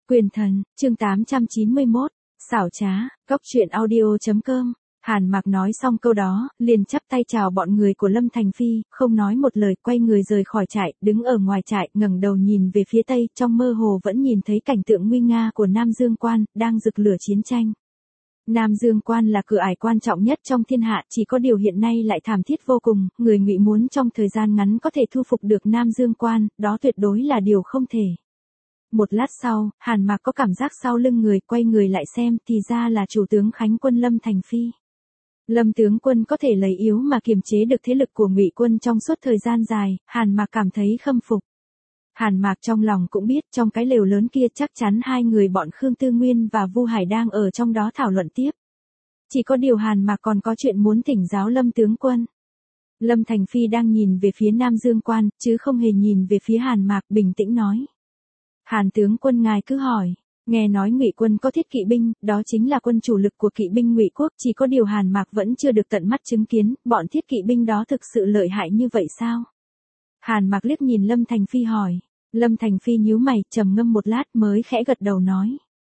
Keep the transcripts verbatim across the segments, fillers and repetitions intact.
Quyền thần, chương tám trăm chín mươi mốt, xảo trá, cốc truyện audio chấm com. Hàn Mạc nói xong câu đó, liền chắp tay chào bọn người của Lâm Thành Phi, không nói một lời, quay người rời khỏi trại, đứng ở ngoài trại, ngẩng đầu nhìn về phía tây, trong mơ hồ vẫn nhìn thấy cảnh tượng nguy nga của Nam Dương Quan, đang rực lửa chiến tranh. Nam Dương Quan là cửa ải quan trọng nhất trong thiên hạ, chỉ có điều hiện nay lại thảm thiết vô cùng, người Ngụy muốn trong thời gian ngắn có thể thu phục được Nam Dương Quan, đó tuyệt đối là điều không thể. Một lát sau, Hàn Mạc có cảm giác sau lưng người, quay người lại xem, thì ra là chủ tướng Khánh quân Lâm Thành Phi. Lâm tướng quân có thể lấy yếu mà kiềm chế được thế lực của Ngụy quân trong suốt thời gian dài, Hàn Mạc cảm thấy khâm phục. Hàn Mạc trong lòng cũng biết trong cái lều lớn kia chắc chắn hai người bọn Khương Tư Nguyên và Vu Hải đang ở trong đó thảo luận tiếp. Chỉ có điều Hàn Mạc còn có chuyện muốn thỉnh giáo Lâm tướng quân. Lâm Thành Phi đang nhìn về phía Nam Dương Quan, chứ không hề nhìn về phía Hàn Mạc, bình tĩnh nói. Hàn tướng quân ngài cứ hỏi, nghe nói Ngụy quân có thiết kỵ binh, đó chính là quân chủ lực của kỵ binh Ngụy quốc, chỉ có điều Hàn Mạc vẫn chưa được tận mắt chứng kiến, bọn thiết kỵ binh đó thực sự lợi hại như vậy sao? Hàn Mạc liếc nhìn Lâm Thành Phi hỏi. Lâm Thành Phi nhíu mày, trầm ngâm một lát mới khẽ gật đầu nói.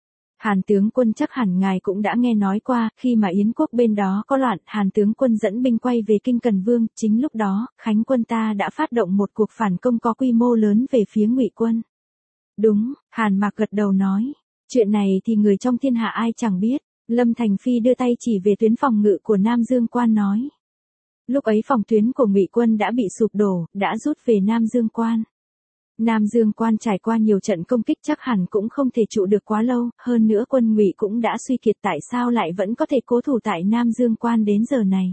Hàn tướng quân chắc hẳn ngài cũng đã nghe nói qua, khi mà Yến quốc bên đó có loạn, Hàn tướng quân dẫn binh quay về Kinh Cần Vương, chính lúc đó, Khánh quân ta đã phát động một cuộc phản công có quy mô lớn về phía Ngụy quân. Đúng, Hàn Mạc gật đầu nói. Chuyện này thì người trong thiên hạ ai chẳng biết. Lâm Thành Phi đưa tay chỉ về tuyến phòng ngự của Nam Dương Quan nói. Lúc ấy phòng tuyến của Ngụy quân đã bị sụp đổ, đã rút về Nam Dương Quan. Nam Dương Quan trải qua nhiều trận công kích chắc hẳn cũng không thể trụ được quá lâu, hơn nữa quân Ngụy cũng đã suy kiệt, tại sao lại vẫn có thể cố thủ tại Nam Dương Quan đến giờ này.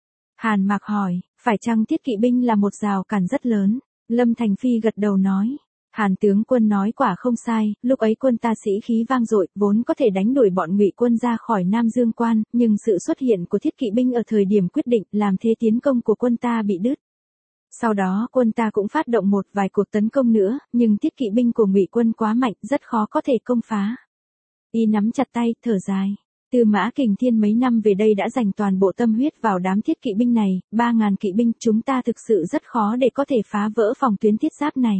Hàn Mạc hỏi, phải chăng thiết kỵ binh là một rào cản rất lớn? Lâm Thành Phi gật đầu nói. Hàn tướng quân nói quả không sai, lúc ấy quân ta sĩ khí vang dội, vốn có thể đánh đuổi bọn Ngụy quân ra khỏi Nam Dương Quan, nhưng sự xuất hiện của thiết kỵ binh ở thời điểm quyết định làm thế tiến công của quân ta bị đứt. Sau đó quân ta cũng phát động một vài cuộc tấn công nữa, nhưng thiết kỵ binh của Ngụy quân quá mạnh, rất khó có thể công phá. Y nắm chặt tay, thở dài. Tư Mã Kình Thiên mấy năm về đây đã dành toàn bộ tâm huyết vào đám thiết kỵ binh này, ba ngàn kỵ binh, chúng ta thực sự rất khó để có thể phá vỡ phòng tuyến thiết giáp này.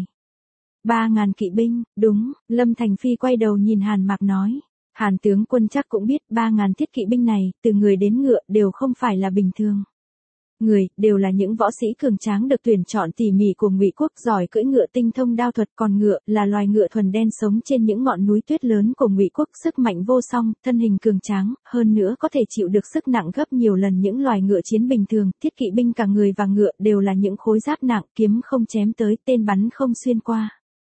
Ba ngàn kỵ binh, đúng, Lâm Thành Phi quay đầu nhìn Hàn Mạc nói. Hàn tướng quân chắc cũng biết ba ngàn thiết kỵ binh này, từ người đến ngựa đều không phải là bình thường. Người, đều là những võ sĩ cường tráng được tuyển chọn tỉ mỉ của Ngụy quốc, giỏi cưỡi ngựa, tinh thông đao thuật, còn ngựa là loài ngựa thuần đen sống trên những ngọn núi tuyết lớn của Ngụy quốc, sức mạnh vô song, thân hình cường tráng, hơn nữa có thể chịu được sức nặng gấp nhiều lần những loài ngựa chiến bình thường, thiết kỵ binh cả người và ngựa đều là những khối giáp nặng, kiếm không chém tới, tên bắn không xuyên qua.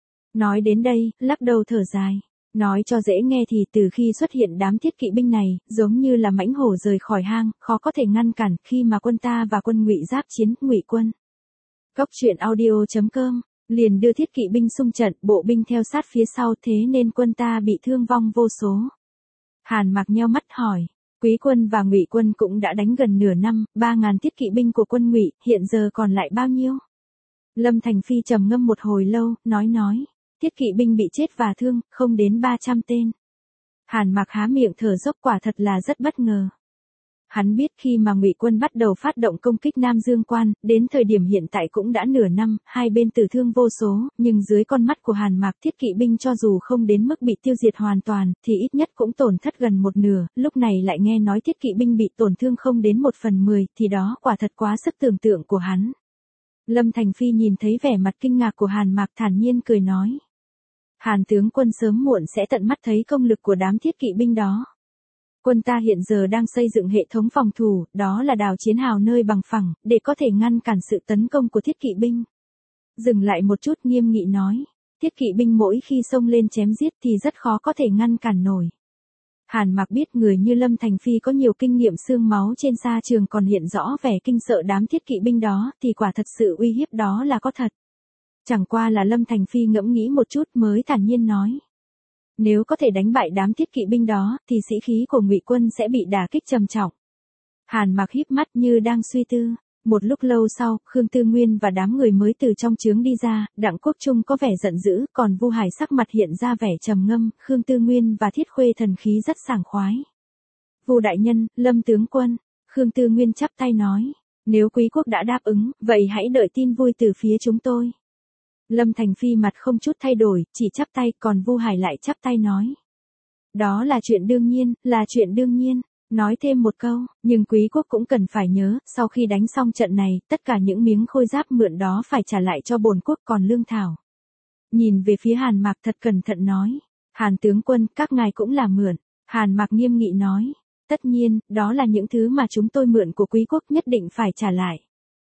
Nói đến đây, lắc đầu thở dài. Nói cho dễ nghe thì từ khi xuất hiện đám thiết kỵ binh này, giống như là mãnh hổ rời khỏi hang, khó có thể ngăn cản khi mà quân ta và quân Ngụy giáp chiến, Ngụy quân. Cốc truyện audio chấm com, liền đưa thiết kỵ binh xung trận, bộ binh theo sát phía sau, thế nên quân ta bị thương vong vô số. Hàn Mạc nheo mắt hỏi, Quý quân và Ngụy quân cũng đã đánh gần nửa năm, ba ngàn thiết kỵ binh của quân Ngụy, hiện giờ còn lại bao nhiêu? Lâm Thành Phi trầm ngâm một hồi lâu, nói nói. Thiết kỵ binh bị chết và thương, không đến ba trăm tên. Hàn Mạc há miệng thở dốc, quả thật là rất bất ngờ. Hắn biết khi mà Ngụy quân bắt đầu phát động công kích Nam Dương Quan, đến thời điểm hiện tại cũng đã nửa năm, hai bên tử thương vô số, nhưng dưới con mắt của Hàn Mạc, thiết kỵ binh cho dù không đến mức bị tiêu diệt hoàn toàn, thì ít nhất cũng tổn thất gần một nửa, lúc này lại nghe nói thiết kỵ binh bị tổn thương không đến một phần mười, thì đó quả thật quá sức tưởng tượng của hắn. Lâm Thành Phi nhìn thấy vẻ mặt kinh ngạc của Hàn Mạc, thản nhiên cười nói. Hàn tướng quân sớm muộn sẽ tận mắt thấy công lực của đám thiết kỵ binh đó. Quân ta hiện giờ đang xây dựng hệ thống phòng thủ, đó là đào chiến hào nơi bằng phẳng, để có thể ngăn cản sự tấn công của thiết kỵ binh. Dừng lại một chút, nghiêm nghị nói, thiết kỵ binh mỗi khi xông lên chém giết thì rất khó có thể ngăn cản nổi. Hàn Mạc biết người như Lâm Thành Phi có nhiều kinh nghiệm xương máu trên sa trường, còn hiện rõ vẻ kinh sợ đám thiết kỵ binh đó, thì quả thật sự uy hiếp đó là có thật. Chẳng qua là Lâm Thành Phi ngẫm nghĩ một chút mới thản nhiên nói. Nếu có thể đánh bại đám thiết kỵ binh đó, thì sĩ khí của Ngụy quân sẽ bị đả kích trầm trọng. Hàn Mạc híp mắt như đang suy tư. Một lúc lâu sau, Khương Tư Nguyên và đám người mới từ trong trướng đi ra, Đặng Quốc Trung có vẻ giận dữ, còn Vu Hải sắc mặt hiện ra vẻ trầm ngâm, Khương Tư Nguyên và Thiết Khuê thần khí rất sảng khoái. Vu đại nhân, Lâm tướng quân, Khương Tư Nguyên chắp tay nói, nếu quý quốc đã đáp ứng, vậy hãy đợi tin vui từ phía chúng tôi. Lâm Thành Phi mặt không chút thay đổi, chỉ chắp tay, còn Vu Hải lại chắp tay nói. Đó là chuyện đương nhiên, là chuyện đương nhiên. Nói thêm một câu, nhưng quý quốc cũng cần phải nhớ, sau khi đánh xong trận này, tất cả những miếng khôi giáp mượn đó phải trả lại cho bổn quốc, còn lương thảo. Nhìn về phía Hàn Mạc thật cẩn thận nói. Hàn tướng quân, các ngài cũng là mượn. Hàn Mạc nghiêm nghị nói. Tất nhiên, đó là những thứ mà chúng tôi mượn của quý quốc, nhất định phải trả lại.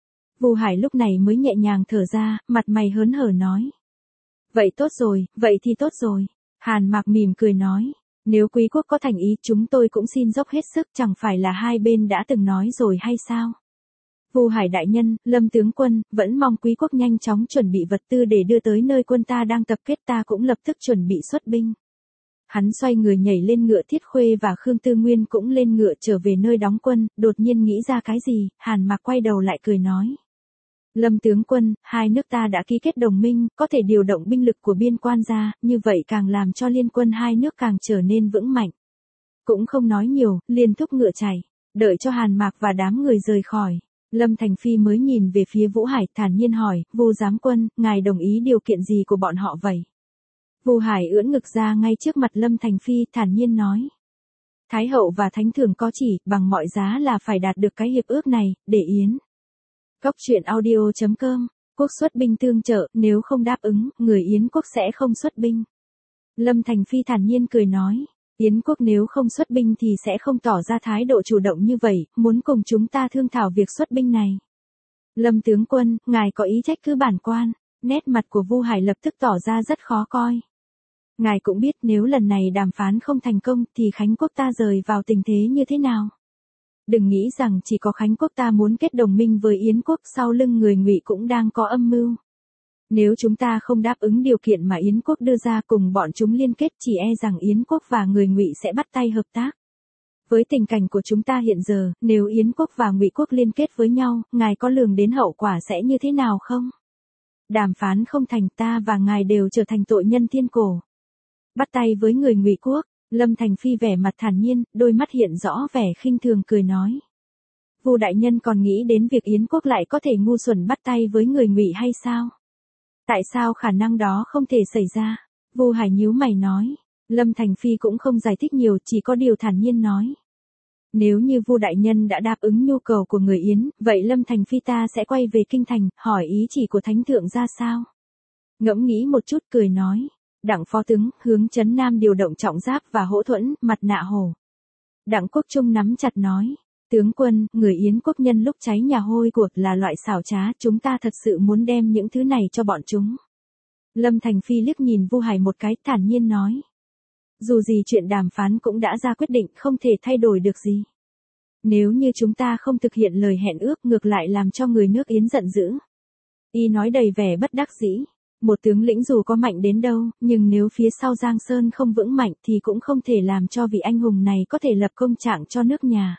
Vu Hải lúc này mới nhẹ nhàng thở ra, mặt mày hớn hở nói. Vậy tốt rồi, vậy thì tốt rồi. Hàn Mạc mỉm cười nói. Nếu quý quốc có thành ý, chúng tôi cũng xin dốc hết sức, chẳng phải là hai bên đã từng nói rồi hay sao? Vu Hải đại nhân, Lâm tướng quân, vẫn mong quý quốc nhanh chóng chuẩn bị vật tư để đưa tới nơi quân ta đang tập kết, ta cũng lập tức chuẩn bị xuất binh. Hắn xoay người nhảy lên ngựa, Thiết Khuê và Khương Tư Nguyên cũng lên ngựa trở về nơi đóng quân, đột nhiên nghĩ ra cái gì, Hàn Mạc quay đầu lại cười nói. Lâm tướng quân, hai nước ta đã ký kết đồng minh, có thể điều động binh lực của biên quan ra, như vậy càng làm cho liên quân hai nước càng trở nên vững mạnh. Cũng không nói nhiều, liền thúc ngựa chạy, đợi cho Hàn Mạc và đám người rời khỏi. Lâm Thành Phi mới nhìn về phía Vũ Hải, thản nhiên hỏi, Vu giám quân, ngài đồng ý điều kiện gì của bọn họ vậy? Vu Hải ưỡn ngực ra ngay trước mặt Lâm Thành Phi, thản nhiên nói. Thái hậu và thánh thường có chỉ, bằng mọi giá là phải đạt được cái hiệp ước này, để Yến. Cốc truyện audio chấm com, quốc xuất binh tương trợ, nếu không đáp ứng, người Yến quốc sẽ không xuất binh. Lâm Thành Phi thản nhiên cười nói, Yến quốc nếu không xuất binh thì sẽ không tỏ ra thái độ chủ động như vậy, muốn cùng chúng ta thương thảo việc xuất binh này. Lâm tướng quân, ngài có ý trách cứ bản quan, nét mặt của Vu Hải lập tức tỏ ra rất khó coi. Ngài cũng biết nếu lần này đàm phán không thành công thì Khánh quốc ta rời vào tình thế như thế nào. Đừng nghĩ rằng chỉ có Khánh quốc ta muốn kết đồng minh với Yến quốc, sau lưng người Ngụy cũng đang có âm mưu. Nếu chúng ta không đáp ứng điều kiện mà Yến quốc đưa ra, cùng bọn chúng liên kết, chỉ e rằng Yến quốc và người Ngụy sẽ bắt tay hợp tác. Với tình cảnh của chúng ta hiện giờ, nếu Yến quốc và Ngụy quốc liên kết với nhau, ngài có lường đến hậu quả sẽ như thế nào không? Đàm phán không thành, ta và ngài đều trở thành tội nhân thiên cổ. Bắt tay với người Ngụy quốc. Lâm Thành Phi vẻ mặt thản nhiên, đôi mắt hiện rõ vẻ khinh thường cười nói. Vu đại nhân còn nghĩ đến việc Yến quốc lại có thể ngu xuẩn bắt tay với người Ngụy hay sao? Tại sao khả năng đó không thể xảy ra? Vu Hải nhíu mày nói. Lâm Thành Phi cũng không giải thích nhiều, chỉ có điều thản nhiên nói. Nếu như Vu đại nhân đã đáp ứng nhu cầu của người Yến, vậy Lâm Thành Phi ta sẽ quay về kinh thành, hỏi ý chỉ của thánh thượng ra sao? Ngẫm nghĩ một chút cười nói. Đặng phó tướng, hướng trấn Nam điều động trọng giáp và hỗ thuẫn, mặt nạ hổ. Đặng Quốc Trung nắm chặt nói. Tướng quân, người Yến quốc nhân lúc cháy nhà hôi cuộc là loại xảo trá, chúng ta thật sự muốn đem những thứ này cho bọn chúng. Lâm Thành Phi liếc nhìn Vu Hải một cái, thản nhiên nói. Dù gì chuyện đàm phán cũng đã ra quyết định, không thể thay đổi được gì. Nếu như chúng ta không thực hiện lời hẹn ước, ngược lại làm cho người nước Yến giận dữ. Y nói đầy vẻ bất đắc dĩ. Một tướng lĩnh dù có mạnh đến đâu, nhưng nếu phía sau Giang Sơn không vững mạnh thì cũng không thể làm cho vị anh hùng này có thể lập công trạng cho nước nhà.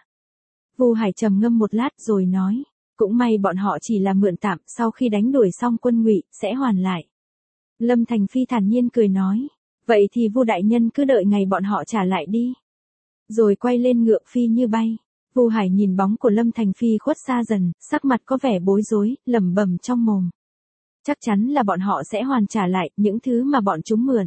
Vu Hải trầm ngâm một lát rồi nói, cũng may bọn họ chỉ là mượn tạm, sau khi đánh đuổi xong quân Ngụy sẽ hoàn lại. Lâm Thành Phi thản nhiên cười nói, vậy thì Vu đại nhân cứ đợi ngày bọn họ trả lại đi. Rồi quay lên ngựa phi như bay. Vu Hải nhìn bóng của Lâm Thành Phi khuất xa dần, sắc mặt có vẻ bối rối, lẩm bẩm trong mồm. Chắc chắn là bọn họ sẽ hoàn trả lại những thứ mà bọn chúng mượn.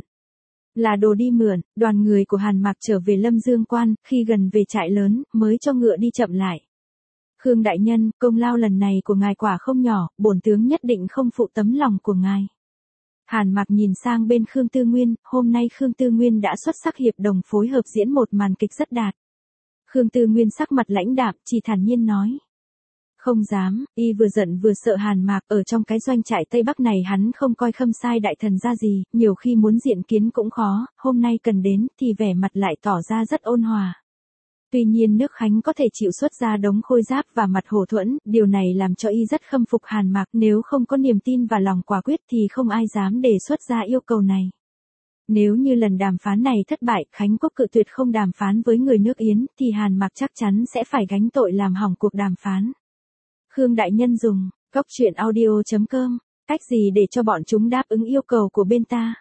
Là đồ đi mượn, đoàn người của Hàn Mạc trở về Lâm Dương Quan, khi gần về trại lớn, mới cho ngựa đi chậm lại. Khương đại nhân, công lao lần này của ngài quả không nhỏ, bổn tướng nhất định không phụ tấm lòng của ngài. Hàn Mạc nhìn sang bên Khương Tư Nguyên, hôm nay Khương Tư Nguyên đã xuất sắc hiệp đồng phối hợp diễn một màn kịch rất đạt. Khương Tư Nguyên sắc mặt lãnh đạm, chỉ thản nhiên nói. Không dám, y vừa giận vừa sợ Hàn Mạc, ở trong cái doanh trại Tây Bắc này hắn không coi Khâm Sai đại thần ra gì, nhiều khi muốn diện kiến cũng khó, hôm nay cần đến thì vẻ mặt lại tỏ ra rất ôn hòa. Tuy nhiên nước Khánh có thể chịu xuất ra đống khôi giáp và mặt hổ thuẫn, điều này làm cho y rất khâm phục Hàn Mạc, nếu không có niềm tin và lòng quả quyết thì không ai dám đề xuất ra yêu cầu này. Nếu như lần đàm phán này thất bại, Khánh quốc cự tuyệt không đàm phán với người nước Yến, thì Hàn Mạc chắc chắn sẽ phải gánh tội làm hỏng cuộc đàm phán. Khương đại nhân dùng, cốc truyện audio chấm com, cách gì để cho bọn chúng đáp ứng yêu cầu của bên ta?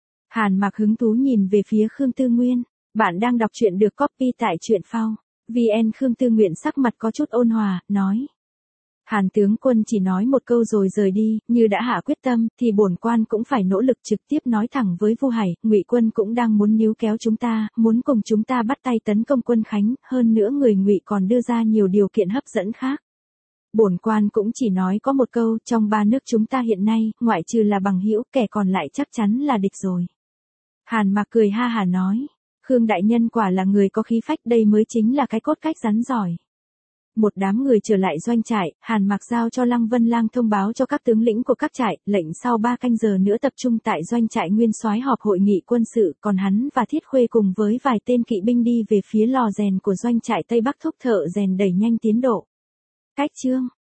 Hàn Mạc hứng thú nhìn về phía Khương Tư Nguyên, bạn đang đọc truyện được copy tại truyện phao. vê en Khương Tư Nguyên sắc mặt có chút ôn hòa, nói. Hàn tướng quân chỉ nói một câu rồi rời đi, như đã hạ quyết tâm, thì bổn quan cũng phải nỗ lực trực tiếp nói thẳng với Vu Hải, Ngụy quân cũng đang muốn níu kéo chúng ta, muốn cùng chúng ta bắt tay tấn công quân Khánh, hơn nữa người Ngụy còn đưa ra nhiều điều kiện hấp dẫn khác. Bổn quan cũng chỉ nói có một câu, trong ba nước chúng ta hiện nay, ngoại trừ là bằng hữu, kẻ còn lại chắc chắn là địch rồi. Hàn Mạc cười ha hà nói, Khương đại nhân quả là người có khí phách, đây mới chính là cái cốt cách rắn giỏi. Một đám người trở lại doanh trại, Hàn Mạc giao cho Lăng Vân Lang thông báo cho các tướng lĩnh của các trại, lệnh sau ba canh giờ nữa tập trung tại doanh trại Nguyên Soái họp hội nghị quân sự, còn hắn và Thiết Khuê cùng với vài tên kỵ binh đi về phía lò rèn của doanh trại Tây Bắc thúc thợ rèn đẩy nhanh tiến độ. Cách chương